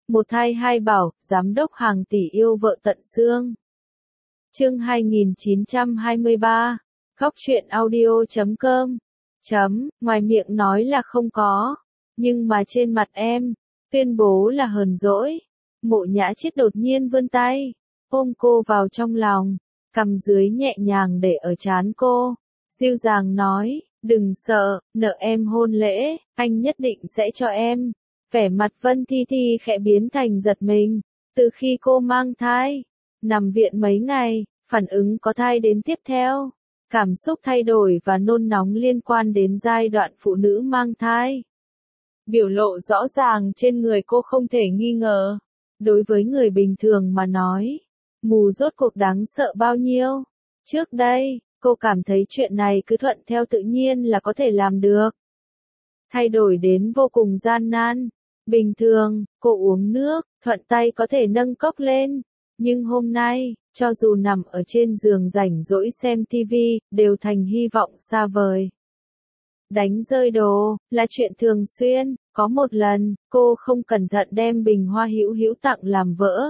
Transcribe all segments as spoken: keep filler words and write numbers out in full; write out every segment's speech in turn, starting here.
Một thai hai bảo, giám đốc hàng tỷ yêu vợ tận xương. Chương hai nghìn chín trăm hai mươi ba. Góc truyện audio chấm com. Chấm, ngoài miệng nói là không có, nhưng mà trên mặt em, tuyên bố là hờn dỗi. Mộ Nhã Chiết đột nhiên vươn tay, ôm cô vào trong lòng, cằm dưới nhẹ nhàng để ở trán cô, dịu dàng nói, đừng sợ, nợ em hôn lễ, anh nhất định sẽ cho em. Vẻ mặt Vân Thi Thi khẽ biến thành giật mình, từ khi cô mang thai, nằm viện mấy ngày, phản ứng có thai đến tiếp theo, cảm xúc thay đổi và nôn nóng liên quan đến giai đoạn phụ nữ mang thai. Biểu lộ rõ ràng trên người cô không thể nghi ngờ. Đối với người bình thường mà nói, mù rốt cuộc đáng sợ bao nhiêu. Trước đây, cô cảm thấy chuyện này cứ thuận theo tự nhiên là có thể làm được. Thay đổi đến vô cùng gian nan. Bình thường, cô uống nước, thuận tay có thể nâng cốc lên. Nhưng hôm nay, cho dù nằm ở trên giường rảnh rỗi xem tivi, đều thành hy vọng xa vời. Đánh rơi đồ, là chuyện thường xuyên, có một lần, cô không cẩn thận đem bình hoa hữu hữu tặng làm vỡ.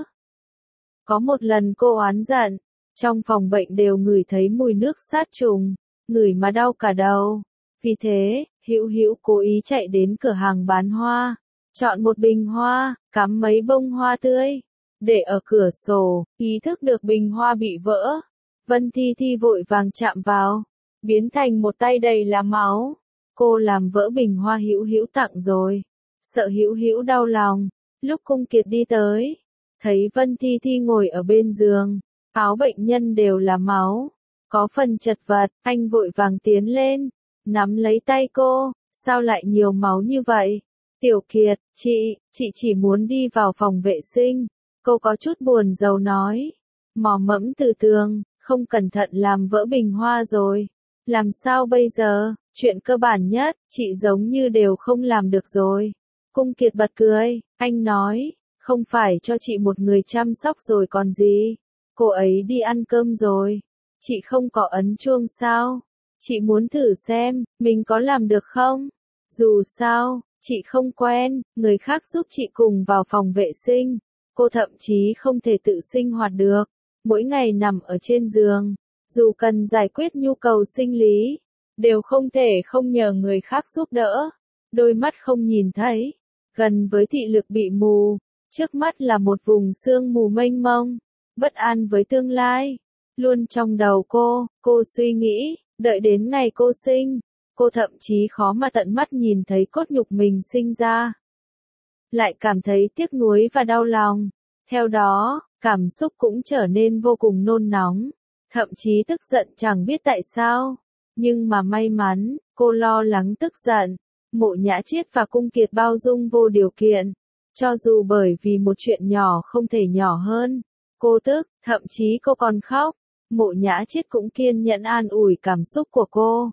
Có một lần cô oán giận, trong phòng bệnh đều ngửi thấy mùi nước sát trùng, ngửi mà đau cả đầu. Vì thế, hữu hữu cố ý chạy đến cửa hàng bán hoa, chọn một bình hoa, cắm mấy bông hoa tươi, để ở cửa sổ, ý thức được bình hoa bị vỡ. Vân Thi Thi vội vàng chạm vào, biến thành một tay đầy là máu. Cô làm vỡ bình hoa hữu hữu tặng rồi, sợ hữu hữu đau lòng. Lúc Cung Kiệt đi tới, thấy Vân Thi Thi ngồi ở bên giường, áo bệnh nhân đều là máu, có phần chật vật, anh vội vàng tiến lên, nắm lấy tay cô, sao lại nhiều máu như vậy? Tiểu Kiệt, chị, chị chỉ muốn đi vào phòng vệ sinh. Cô có chút buồn rầu nói, mò mẫm từ tường, không cẩn thận làm vỡ bình hoa rồi. Làm sao bây giờ? Chuyện cơ bản nhất, chị giống như đều không làm được rồi. Cung Kiệt bật cười, anh nói, không phải cho chị một người chăm sóc rồi còn gì. Cô ấy đi ăn cơm rồi. Chị không có ấn chuông sao? Chị muốn thử xem, mình có làm được không? Dù sao, chị không quen, người khác giúp chị cùng vào phòng vệ sinh. Cô thậm chí không thể tự sinh hoạt được. Mỗi ngày nằm ở trên giường, dù cần giải quyết nhu cầu sinh lý, đều không thể không nhờ người khác giúp đỡ. Đôi mắt không nhìn thấy, gần với thị lực bị mù, trước mắt là một vùng sương mù mênh mông, bất an với tương lai. Luôn trong đầu cô, cô suy nghĩ, đợi đến ngày cô sinh, cô thậm chí khó mà tận mắt nhìn thấy cốt nhục mình sinh ra. Lại cảm thấy tiếc nuối và đau lòng. Theo đó, cảm xúc cũng trở nên vô cùng nôn nóng, thậm chí tức giận chẳng biết tại sao. Nhưng mà may mắn, cô lo lắng tức giận, Mộ Nhã Chiết và Cung Kiệt bao dung vô điều kiện. Cho dù bởi vì một chuyện nhỏ không thể nhỏ hơn, cô tức, thậm chí cô còn khóc. Mộ Nhã Chiết cũng kiên nhẫn an ủi cảm xúc của cô.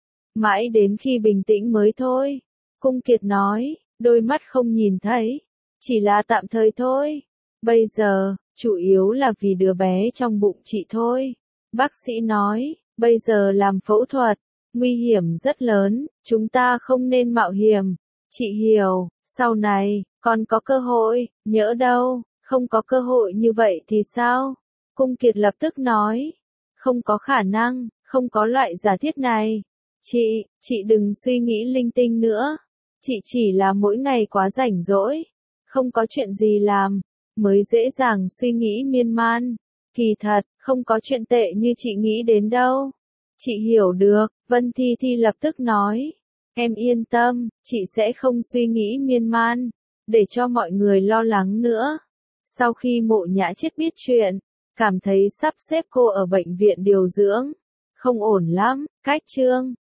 Mãi đến khi bình tĩnh mới thôi. Cung Kiệt nói, đôi mắt không nhìn thấy, chỉ là tạm thời thôi. Bây giờ, chủ yếu là vì đứa bé trong bụng chị thôi. Bác sĩ nói, bây giờ làm phẫu thuật, nguy hiểm rất lớn, chúng ta không nên mạo hiểm. Chị hiểu, sau này, còn có cơ hội, nhỡ đâu, không có cơ hội như vậy thì sao? Cung Kiệt lập tức nói, không có khả năng, không có loại giả thiết này. Chị, chị đừng suy nghĩ linh tinh nữa. Chị chỉ là mỗi ngày quá rảnh rỗi, không có chuyện gì làm, mới dễ dàng suy nghĩ miên man. Kỳ thật, không có chuyện tệ như chị nghĩ đến đâu. Chị hiểu được, Vân Thi Thi lập tức nói. Em yên tâm, chị sẽ không suy nghĩ miên man, để cho mọi người lo lắng nữa. Sau khi Mộ Nhã Chiết biết chuyện, cảm thấy sắp xếp cô ở bệnh viện điều dưỡng không ổn lắm, cách chương.